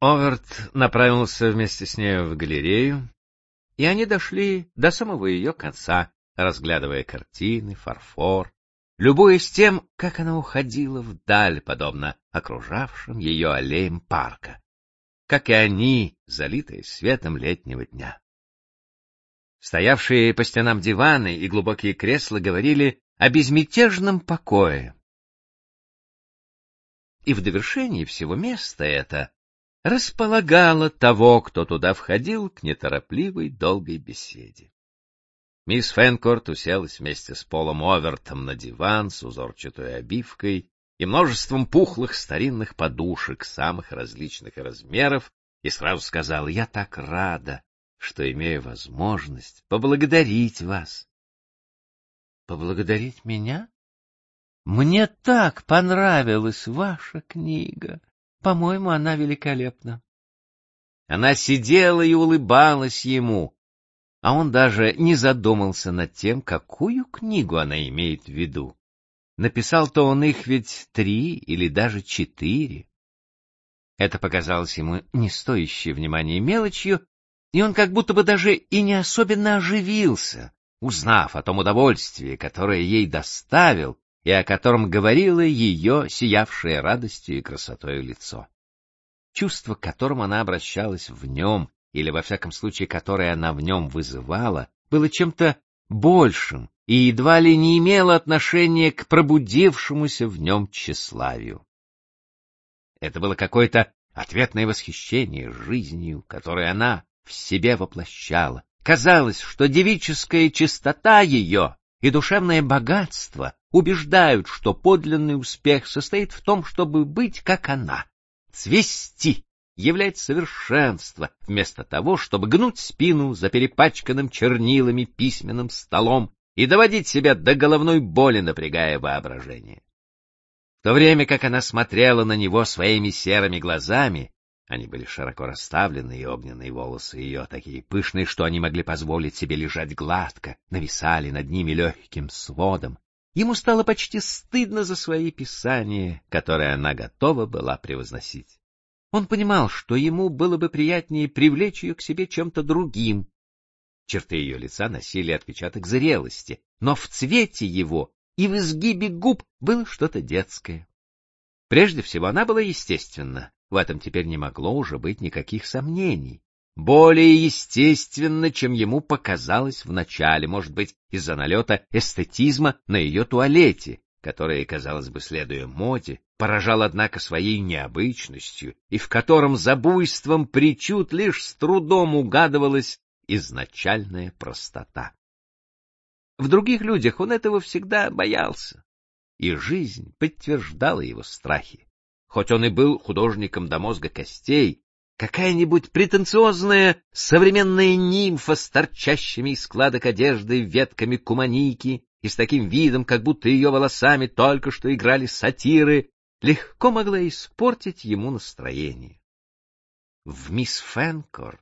Оверт направился вместе с нею в галерею, и они дошли до самого ее конца, разглядывая картины, фарфор, любуясь тем, как она уходила вдаль, подобно окружавшим ее аллеям парка, как и они, залитые светом летнего дня. Стоявшие по стенам диваны и глубокие кресла говорили о безмятежном покое. И в довершении всего места это располагало того, кто туда входил, к неторопливой долгой беседе. Мисс Фенкорт уселась вместе с Полом Овертом на диван с узорчатой обивкой и множеством пухлых старинных подушек самых различных размеров и сразу сказала: «Я так рада, что имею возможность поблагодарить вас». «Поблагодарить меня? Мне так понравилась ваша книга. По-моему, она великолепна». Она сидела и улыбалась ему, а он даже не задумался над тем, какую книгу она имеет в виду. Написал-то он их ведь 3 или даже 4. Это показалось ему не стоящей внимания мелочью, и он как будто бы даже и не особенно оживился, узнав о том удовольствии, которое ей доставил, и о котором говорило ее сиявшее радостью и красотой лицо. Чувство, к которому она обращалась в нем, или во всяком случае, которое она в нем вызывала, было чем-то большим и едва ли не имело отношения к пробудившемуся в нем тщеславию. Это было какое-то ответное восхищение жизнью, которое она в себе воплощала. Казалось, что девическая чистота ее и душевное богатство убеждают, что подлинный успех состоит в том, чтобы быть как она, цвести, являть совершенство, вместо того, чтобы гнуть спину за перепачканным чернилами письменным столом и доводить себя до головной боли, напрягая воображение. В то время как она смотрела на него своими серыми глазами, они были широко расставлены, и огненные волосы ее, такие пышные, что они могли позволить себе лежать гладко, нависали над ними легким сводом, ему стало почти стыдно за свои писания, которые она готова была превозносить. Он понимал, что ему было бы приятнее привлечь ее к себе чем-то другим. Черты ее лица носили отпечаток зрелости, но в цвете его и в изгибе губ было что-то детское. Прежде всего, она была естественна, в этом теперь не могло уже быть никаких сомнений. Более естественно, чем ему показалось вначале, может быть, из-за налета эстетизма на ее туалете, который, казалось бы, следуя моде, поражал, однако, своей необычностью, и в котором за буйством причуд лишь с трудом угадывалась изначальная простота. В других людях он этого всегда боялся, и жизнь подтверждала его страхи. Хоть он и был художником до мозга костей, какая-нибудь претенциозная современная нимфа с торчащими из складок одежды ветками куманики и с таким видом, как будто ее волосами только что играли сатиры, легко могла испортить ему настроение. В мисс Фенкорт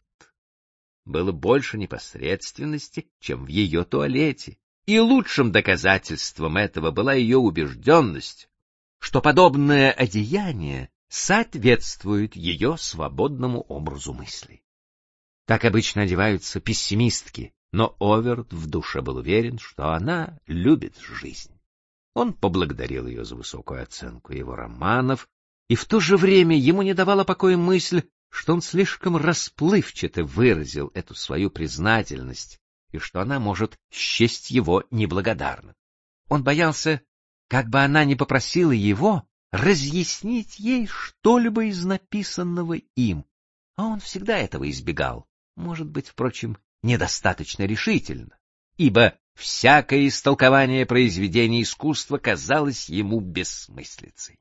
было больше непосредственности, чем в ее туалете, и лучшим доказательством этого была ее убежденность, что подобное одеяние соответствует ее свободному образу мыслей. Так обычно одеваются пессимистки, но Оверт в душе был уверен, что она любит жизнь. Он поблагодарил ее за высокую оценку его романов, и в то же время ему не давала покоя мысль, что он слишком расплывчато выразил эту свою признательность, и что она может счесть его неблагодарным. Он боялся, как бы она не попросила его разъяснить ей что-либо из написанного им, а он всегда этого избегал, может быть, впрочем, недостаточно решительно, ибо всякое истолкование произведения искусства казалось ему бессмыслицей.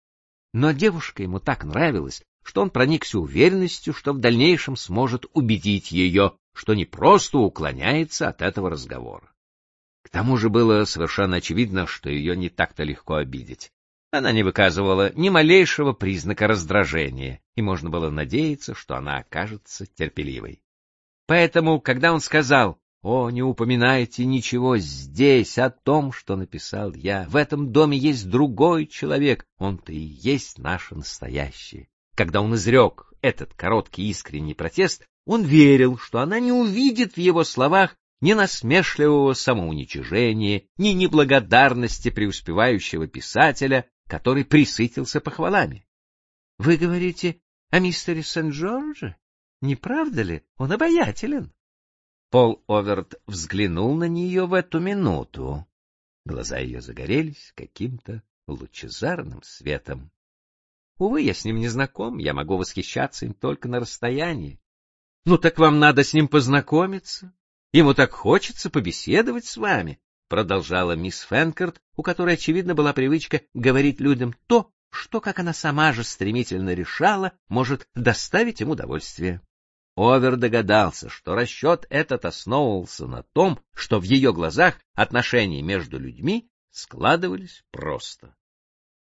Но девушка ему так нравилась, что он проникся уверенностью, что в дальнейшем сможет убедить ее, что не просто уклоняется от этого разговора. К тому же было совершенно очевидно, что ее не так-то легко обидеть. Она не выказывала ни малейшего признака раздражения, и можно было надеяться, что она окажется терпеливой. Поэтому, когда он сказал: «О, не упоминайте ничего здесь о том, что написал я, в этом доме есть другой человек, он-то и есть наше настоящее, Когда он изрек этот короткий искренний протест, он верил, что она не увидит в его словах ни насмешливого самоуничижения, ни неблагодарности преуспевающего писателя, который пресытился похвалами. — Вы говорите о мистере Сент-Джордже? Не правда ли? Он обаятелен. Пол Оверт взглянул на нее в эту минуту. Глаза ее загорелись каким-то лучезарным светом. Увы, я с ним не знаком, я могу восхищаться им только на расстоянии. — Ну так вам надо с ним познакомиться. Ему так хочется побеседовать с вами, — продолжала мисс Фенкерт, у которой, очевидно, была привычка говорить людям то, что, как она сама же стремительно решала, может доставить им удовольствие. Овер догадался, что расчет этот основывался на том, что в ее глазах отношения между людьми складывались просто.